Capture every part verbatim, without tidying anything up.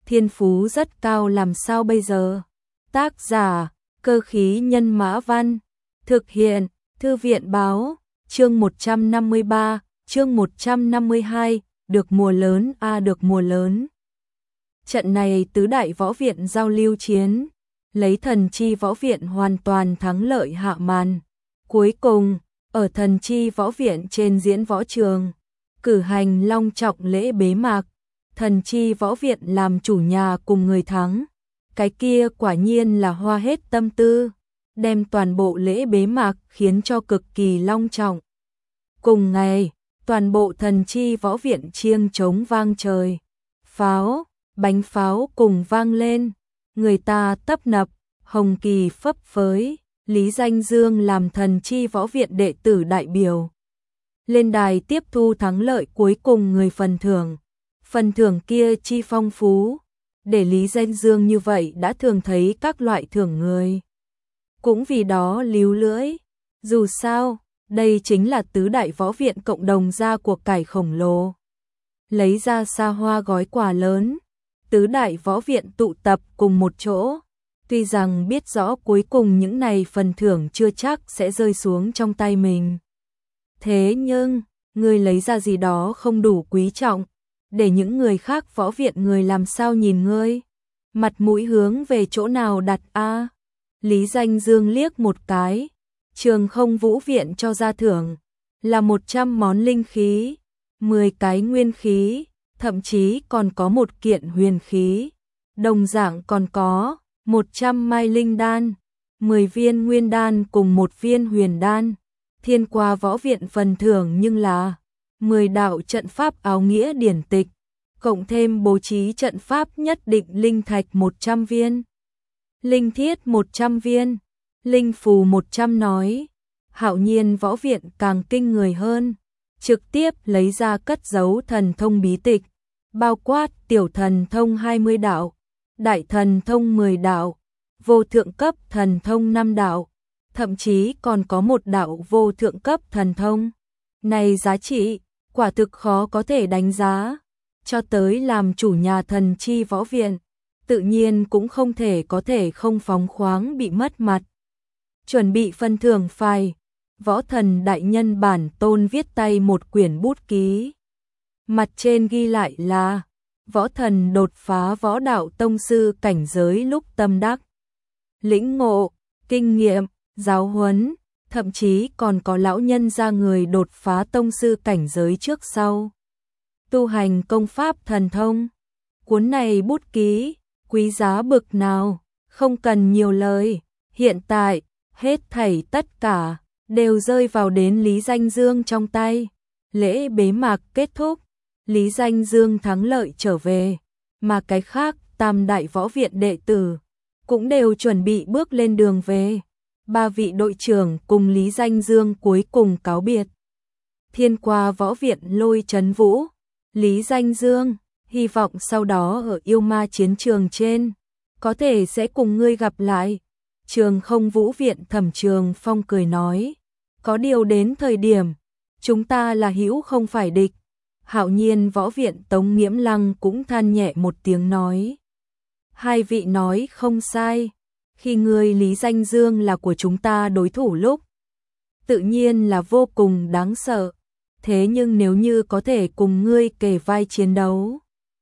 thiên phú rất cao làm sao bây giờ? Tác giả, Cơ khí nhân mã văn, thực hiện, Thư viện báo, chương một trăm năm mươi ba, chương một trăm năm mươi hai, được mùa lớn a à, được mùa lớn. Trận này tứ đại võ viện giao lưu chiến, lấy Thần Chi Võ Viện hoàn toàn thắng lợi hạ màn. Cuối cùng, ở Thần Chi Võ Viện trên diễn võ trường, cử hành long trọng lễ bế mạc, Thần Chi Võ Viện làm chủ nhà cùng người thắng. Cái kia quả nhiên là hoa hết tâm tư, đem toàn bộ lễ bế mạc khiến cho cực kỳ long trọng. Cùng ngày, toàn bộ Thần Chi Võ Viện chiêng trống vang trời, pháo, bánh pháo cùng vang lên, người ta tấp nập, hồng kỳ phấp phới, Lý Danh Dương làm Thần Chi Võ Viện đệ tử đại biểu. Lên đài tiếp thu thắng lợi cuối cùng người phần thưởng, phần thưởng kia chi phong phú, để Lý Danh Dương như vậy đã thường thấy các loại thưởng người. Cũng vì đó líu lưỡi, dù sao, đây chính là tứ đại võ viện cộng đồng ra cuộc cải khổng lồ. Lấy ra xa hoa gói quà lớn, tứ đại võ viện tụ tập cùng một chỗ, tuy rằng biết rõ cuối cùng những này phần thưởng chưa chắc sẽ rơi xuống trong tay mình. Thế nhưng, người lấy ra gì đó không đủ quý trọng, để những người khác võ viện người làm sao nhìn ngươi, mặt mũi hướng về chỗ nào đặt a? Lý Danh Dương liếc một cái, Trường Không Vũ Viện cho ra thưởng là một trăm món linh khí, mười cái nguyên khí, thậm chí còn có một kiện huyền khí, đồng dạng còn có một trăm mai linh đan, mười viên nguyên đan cùng một viên huyền đan. Thiên Qua Võ Viện phần thưởng nhưng là mười đạo trận pháp áo nghĩa điển tịch, cộng thêm bố trí trận pháp nhất định linh thạch một trăm viên, linh thiết một trăm viên, linh phù một trăm nói. Hạo Nhiên Võ Viện càng kinh người hơn, trực tiếp lấy ra cất giấu thần thông bí tịch, bao quát tiểu thần thông hai mươi đạo, đại thần thông mười đạo, vô thượng cấp thần thông năm đạo, thậm chí còn có một đạo vô thượng cấp thần thông. Này giá trị, quả thực khó có thể đánh giá, cho tới làm chủ nhà Thần Chi Võ Viện, tự nhiên cũng không thể có thể không phóng khoáng bị mất mặt. Chuẩn bị phân thưởng phai, Võ Thần đại nhân bản tôn viết tay một quyển bút ký. Mặt trên ghi lại là Võ Thần đột phá võ đạo tông sư cảnh giới lúc tâm đắc, lĩnh ngộ, kinh nghiệm, giáo huấn, thậm chí còn có lão nhân ra người đột phá tông sư cảnh giới trước sau, tu hành công pháp thần thông. Cuốn này bút ký, quý giá bực nào, không cần nhiều lời, hiện tại, hết thảy tất cả, đều rơi vào đến Lý Danh Dương trong tay. Lễ bế mạc kết thúc, Lý Danh Dương thắng lợi trở về, mà cái khác tam đại võ viện đệ tử, cũng đều chuẩn bị bước lên đường về. Ba vị đội trưởng cùng Lý Danh Dương cuối cùng cáo biệt. Thiên Qua Võ Viện Lôi Trấn Vũ, Lý Danh Dương, hy vọng sau đó ở yêu ma chiến trường trên, có thể sẽ cùng ngươi gặp lại. Trường Không Vũ Viện Thẩm Trường Phong cười nói, có điều đến thời điểm, chúng ta là hữu không phải địch. Hạo Nhiên Võ Viện Tống Nghiễm Lăng cũng than nhẹ một tiếng nói, hai vị nói không sai, khi ngươi Lý Danh Dương là của chúng ta đối thủ lúc, tự nhiên là vô cùng đáng sợ, thế nhưng nếu như có thể cùng ngươi kề vai chiến đấu,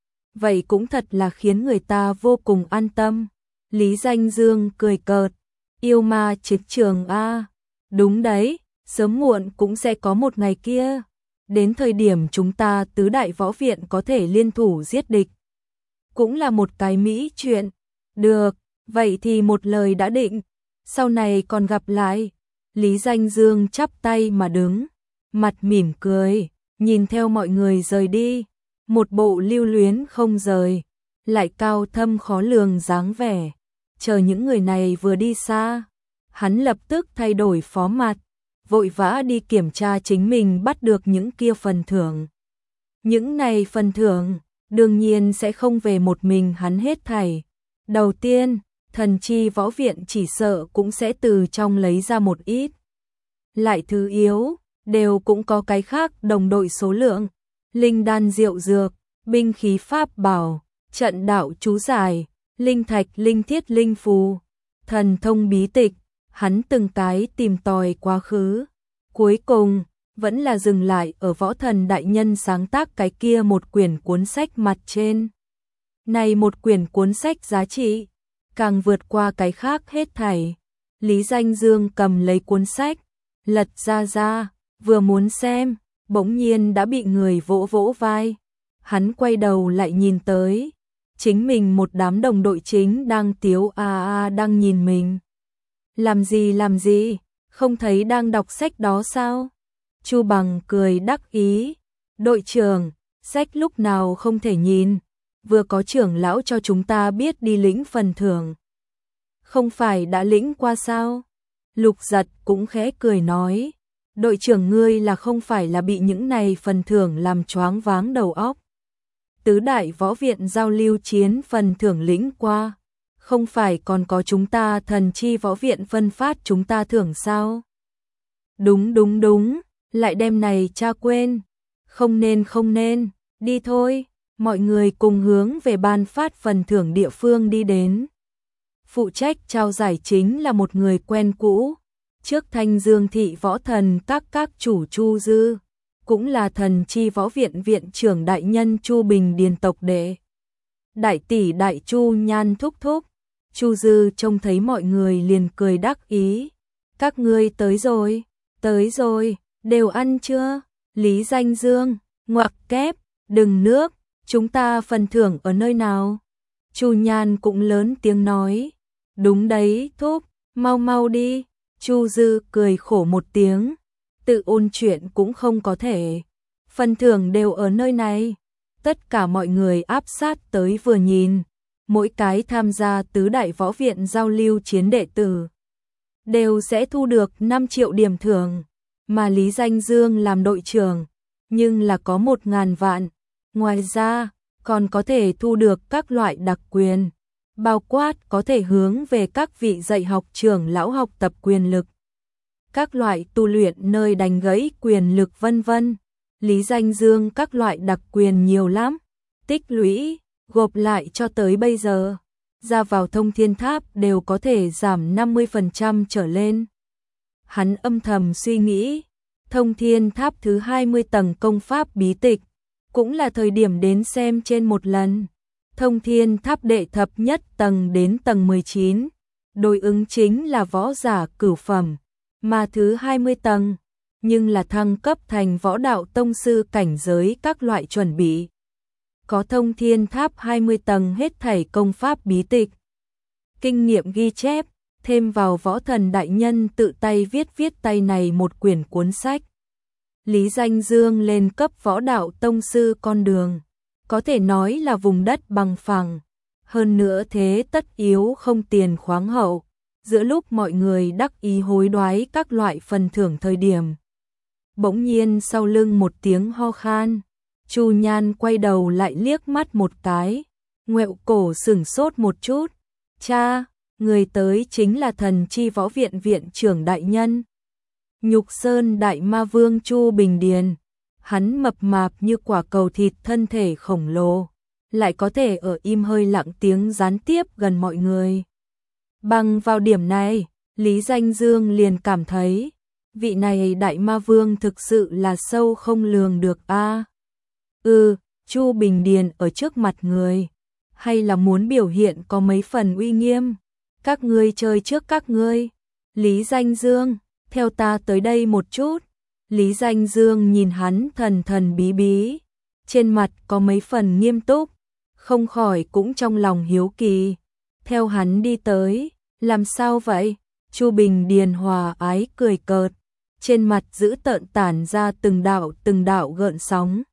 vậy cũng thật là khiến người ta vô cùng an tâm. Lý Danh Dương cười cợt, yêu ma chiến trường a, đúng đấy, sớm muộn cũng sẽ có một ngày kia, đến thời điểm chúng ta tứ đại võ viện có thể liên thủ giết địch, cũng là một cái mỹ chuyện. Được, vậy thì một lời đã định, sau này còn gặp lại. Lý Danh Dương chắp tay mà đứng, mặt mỉm cười, nhìn theo mọi người rời đi, một bộ lưu luyến không rời, lại cao thâm khó lường dáng vẻ. Chờ những người này vừa đi xa, hắn lập tức thay đổi phó mặt, vội vã đi kiểm tra chính mình bắt được những kia phần thưởng. Những này phần thưởng, đương nhiên sẽ không về một mình hắn hết thảy. Đầu tiên, Thần Chi Võ Viện chỉ sợ cũng sẽ từ trong lấy ra một ít. Lại thứ yếu, đều cũng có cái khác đồng đội số lượng, linh đan rượu dược, binh khí pháp bảo, trận đạo chú giải, linh thạch, linh thiết, linh phù, thần thông bí tịch, hắn từng cái tìm tòi quá khứ. Cuối cùng, vẫn là dừng lại ở Võ Thần đại nhân sáng tác cái kia một quyển cuốn sách mặt trên. Này một quyển cuốn sách giá trị, càng vượt qua cái khác hết thảy. Lý Danh Dương cầm lấy cuốn sách, lật ra ra, vừa muốn xem, bỗng nhiên đã bị người vỗ vỗ vai. Hắn quay đầu lại nhìn tới, chính mình một đám đồng đội chính đang tiếu a a đang nhìn mình. Làm gì làm gì, không thấy đang đọc sách đó sao? Chu Bằng cười đắc ý, đội trưởng, sách lúc nào không thể nhìn, vừa có trưởng lão cho chúng ta biết đi lĩnh phần thưởng. Không phải đã lĩnh qua sao? Lục Giật cũng khẽ cười nói, đội trưởng ngươi là không phải là bị những này phần thưởng làm choáng váng đầu óc. Tứ đại võ viện giao lưu chiến phần thưởng lĩnh qua, không phải còn có chúng ta thần chi võ viện phân phát chúng ta thưởng sao? Đúng đúng đúng, lại đem này cha quên, không nên không nên, đi thôi, mọi người cùng hướng về ban phát phần thưởng địa phương đi đến. Phụ trách trao giải chính là một người quen cũ, trước Thanh Dương thị võ thần các các chủ Chu Dư, cũng là thần chi võ viện viện trưởng đại nhân Chu Bình Điền tộc đệ. Đại tỷ đại Chu Nhan thúc thúc, Chu Dư trông thấy mọi người liền cười đắc ý. Các ngươi tới rồi, tới rồi, đều ăn chưa? Lý Danh Dương, ngoặc kép, đừng nước, chúng ta phần thưởng ở nơi nào? Chu Nhan cũng lớn tiếng nói. Đúng đấy, thúc, mau mau đi. Chu Dư cười khổ một tiếng, tự ôn chuyện cũng không có thể. Phần thưởng đều ở nơi này. Tất cả mọi người áp sát tới vừa nhìn, mỗi cái tham gia tứ đại võ viện giao lưu chiến đệ tử đều sẽ thu được năm triệu điểm thưởng, mà Lý Danh Dương làm đội trưởng, nhưng là có một ngàn vạn. Ngoài ra, còn có thể thu được các loại đặc quyền, bao quát có thể hướng về các vị dạy học trưởng lão học tập quyền lực, các loại tu luyện nơi đánh gãy quyền lực vân vân. Lý Danh Dương các loại đặc quyền nhiều lắm, tích lũy, gộp lại cho tới bây giờ, ra vào Thông Thiên Tháp đều có thể giảm năm mươi phần trăm trở lên. Hắn âm thầm suy nghĩ, Thông Thiên Tháp thứ hai mươi tầng công pháp bí tịch, cũng là thời điểm đến xem trên một lần. Thông Thiên Tháp đệ thập nhất tầng đến tầng mười chín, đối ứng chính là võ giả cửu phẩm, mà thứ hai mươi tầng, nhưng là thăng cấp thành võ đạo tông sư cảnh giới các loại chuẩn bị. Có Thông Thiên Tháp hai mươi tầng hết thảy công pháp bí tịch, kinh nghiệm ghi chép, thêm vào võ thần đại nhân tự tay viết viết tay này một quyển cuốn sách. Lý Danh Dương lên cấp võ đạo tông sư con đường, có thể nói là vùng đất bằng phẳng, hơn nữa thế tất yếu không tiền khoáng hậu. Giữa lúc mọi người đắc ý hối đoái các loại phần thưởng thời điểm, bỗng nhiên sau lưng một tiếng ho khan, Chu Nhan quay đầu lại liếc mắt một cái, ngoẹo cổ sửng sốt một chút. Cha, người tới chính là thần chi võ viện viện trưởng đại nhân, Nhục Sơn đại ma vương Chu Bình Điền. Hắn mập mạp như quả cầu thịt, thân thể khổng lồ, lại có thể ở im hơi lặng tiếng gián tiếp gần mọi người. Bằng vào điểm này, Lý Danh Dương liền cảm thấy, vị này đại ma vương thực sự là sâu không lường được a. À, ừ, Chu Bình Điền ở trước mặt người, hay là muốn biểu hiện có mấy phần uy nghiêm? Các ngươi chơi trước các ngươi. Lý Danh Dương, theo ta tới đây một chút. Lý Danh Dương nhìn hắn thần thần bí bí, trên mặt có mấy phần nghiêm túc, không khỏi cũng trong lòng hiếu kỳ. Theo hắn đi tới, làm sao vậy? Chu Bình Điền hòa ái cười cợt, trên mặt giữ tợn tản ra từng đạo từng đạo gợn sóng.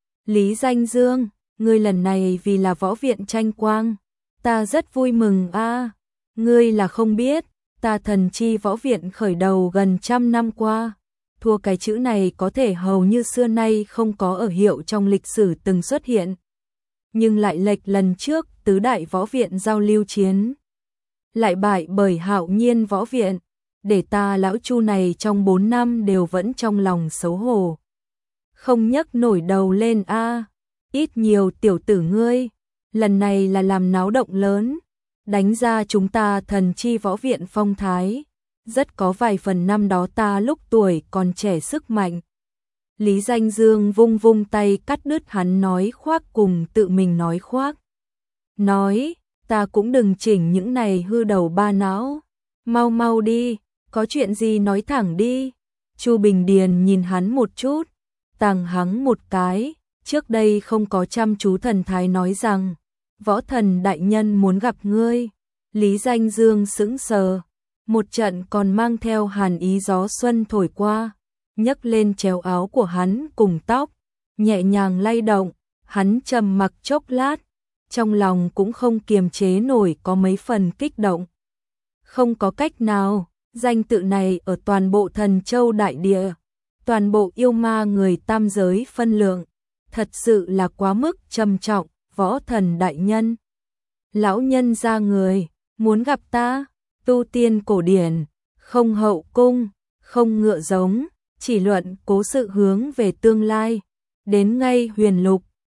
Lý Danh Dương, ngươi lần này vì là võ viện tranh quang, ta rất vui mừng a. À, ngươi là không biết, ta thần chi võ viện khởi đầu gần trăm năm qua, thua cái chữ này có thể hầu như xưa nay không có ở hiệu trong lịch sử từng xuất hiện. Nhưng lại lệch lần trước tứ đại võ viện giao lưu chiến, lại bại bởi Hạo Nhiên võ viện, để ta lão Chu này trong bốn năm đều vẫn trong lòng xấu hổ, không nhấc nổi đầu lên a. À, ít nhiều tiểu tử ngươi, lần này là làm náo động lớn, đánh ra chúng ta Thần Chi Võ Viện phong thái, rất có vài phần năm đó ta lúc tuổi còn trẻ sức mạnh. Lý Danh Dương vung vung tay cắt đứt hắn nói khoác cùng tự mình nói khoác. Nói, ta cũng đừng chỉnh những này hư đầu ba não, mau mau đi, có chuyện gì nói thẳng đi. Chu Bình Điền nhìn hắn một chút, tàng hắng một cái, trước đây không có chăm chú thần thái nói rằng, võ thần đại nhân muốn gặp ngươi. Lý Danh Dương sững sờ, một trận còn mang theo hàn ý gió xuân thổi qua, nhấc lên chéo áo của hắn cùng tóc, nhẹ nhàng lay động, hắn trầm mặc chốc lát, trong lòng cũng không kiềm chế nổi có mấy phần kích động. Không có cách nào, danh tự này ở toàn bộ Thần Châu đại địa, toàn bộ yêu ma người tam giới phân lượng, thật sự là quá mức trầm trọng. Võ thần đại nhân, lão nhân ra người, muốn gặp ta, tu tiên cổ điển, không hậu cung, không ngựa giống, chỉ luận cố sự hướng về tương lai, đến ngay huyền lục,